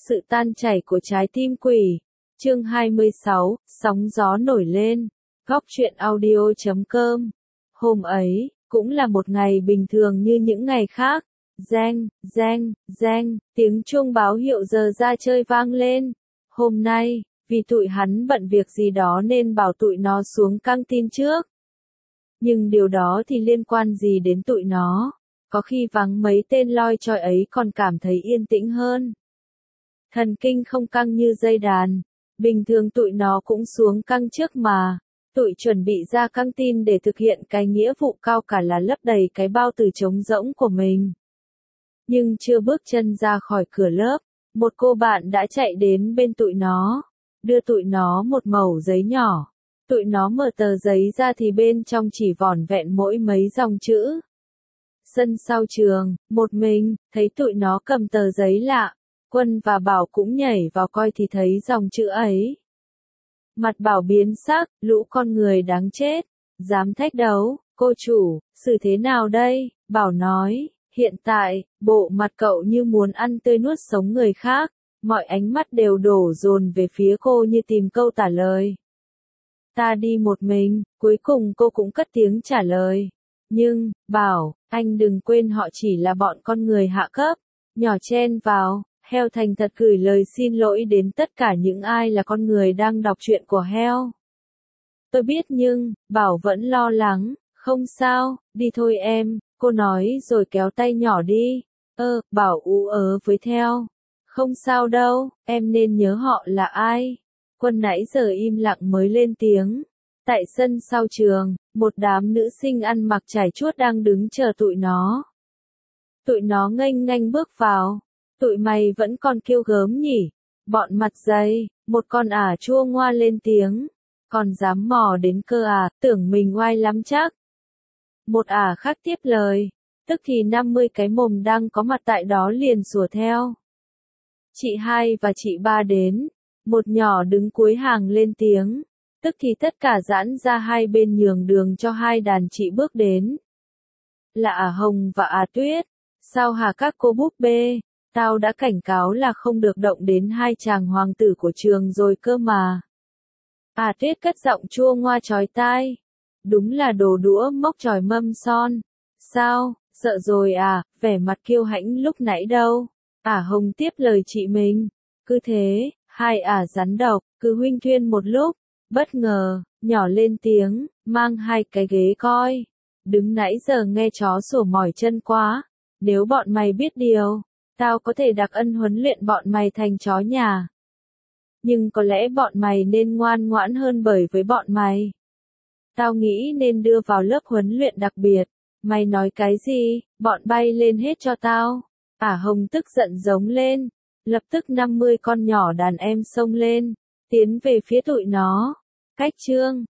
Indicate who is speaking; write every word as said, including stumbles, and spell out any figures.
Speaker 1: sự tan chảy của trái tim quỷ. Chương hai mươi sáu, sóng gió nổi lên. Góc truyện audio chấm com. Hôm ấy, cũng là một ngày bình thường như những ngày khác. Reng, reng, reng, tiếng chuông báo hiệu giờ ra chơi vang lên. Hôm nay, vì tụi hắn bận việc gì đó nên bảo tụi nó xuống căng tin trước. Nhưng điều đó thì liên quan gì đến tụi nó? Có khi vắng mấy tên loi choi ấy còn cảm thấy yên tĩnh hơn. Thần kinh không căng như dây đàn. Bình thường tụi nó cũng xuống căng trước mà. Tụi chuẩn bị ra căng tin để thực hiện cái nghĩa vụ cao cả là lấp đầy cái bao tử trống rỗng của mình. Nhưng chưa bước chân ra khỏi cửa lớp, một cô bạn đã chạy đến bên tụi nó, đưa tụi nó một mẩu giấy nhỏ. Tụi nó mở tờ giấy ra thì bên trong chỉ vỏn vẹn mỗi mấy dòng chữ. Sân sau trường, một mình, thấy tụi nó cầm tờ giấy lạ. Quân và Bảo cũng nhảy vào coi thì thấy dòng chữ ấy. Mặt Bảo biến sắc, lũ con người đáng chết. Dám thách đấu, cô chủ, xử thế nào đây? Bảo nói, hiện tại, bộ mặt cậu như muốn ăn tươi nuốt sống người khác. Mọi ánh mắt đều đổ dồn về phía cô như tìm câu trả lời. Ta đi một mình, cuối cùng cô cũng cất tiếng trả lời. Nhưng, Bảo, anh đừng quên họ chỉ là bọn con người hạ cấp. Nhỏ chen vào, Heo thành thật gửi lời xin lỗi đến tất cả những ai là con người đang đọc truyện của Heo. Tôi biết nhưng, Bảo vẫn lo lắng, không sao, đi thôi em, cô nói rồi kéo tay nhỏ đi. Ơ, Bảo ú ớ với theo. Không sao đâu, em nên nhớ họ là ai. Quân nãy giờ im lặng mới lên tiếng. Tại sân sau trường, một đám nữ sinh ăn mặc trải chuốt đang đứng chờ tụi nó. Tụi nó nghênh nghênh bước vào. Tụi mày vẫn còn kêu gớm nhỉ? Bọn mặt dày, một con ả chua ngoa lên tiếng. Còn dám mò đến cơ à, tưởng mình oai lắm chắc. Một ả khác tiếp lời. Tức thì năm mươi cái mồm đang có mặt tại đó liền sủa theo. Chị hai và chị ba đến. Một nhỏ đứng cuối hàng lên tiếng. Tức thì tất cả giãn ra hai bên nhường đường cho hai đàn chị bước đến. Là ả Hồng và ả Tuyết. Sao hả các cô búp bê? Tao đã cảnh cáo là không được động đến hai chàng hoàng tử của trường rồi cơ mà. À Tuyết cất giọng chua ngoa chói tai. Đúng là đồ đũa mốc chòi mâm son. Sao, sợ rồi à, vẻ mặt kiêu hãnh lúc nãy đâu. À Hồng tiếp lời chị mình. Cứ thế, hai ả rắn độc, cứ huynh thuyên một lúc. Bất ngờ, nhỏ lên tiếng, mang hai cái ghế coi. Đứng nãy giờ nghe chó sủa mỏi chân quá. Nếu bọn mày biết điều, tao có thể đặc ân huấn luyện bọn mày thành chó nhà. Nhưng có lẽ bọn mày nên ngoan ngoãn hơn bởi với bọn mày. Tao nghĩ nên đưa vào lớp huấn luyện đặc biệt. Mày nói cái gì, bọn bay lên hết cho tao. Ả Hồng tức giận giống lên. Lập tức năm mươi con nhỏ đàn em xông lên, tiến về phía tụi nó. Cách chương